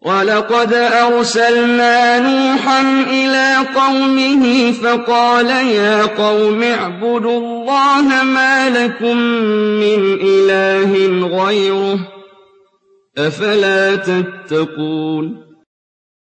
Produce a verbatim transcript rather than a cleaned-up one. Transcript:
وَلَقَدْ أَرْسَلْنَا نُوحًا إِلَىٰ قَوْمِهِ فَقَالَ يَا قَوْمِ اعْبُدُوا اللَّهَ مَا لَكُم مِّنْ إِلَٰهٍ غَيْرُهُ ۖ أَفَلَا تَتَّقُونَ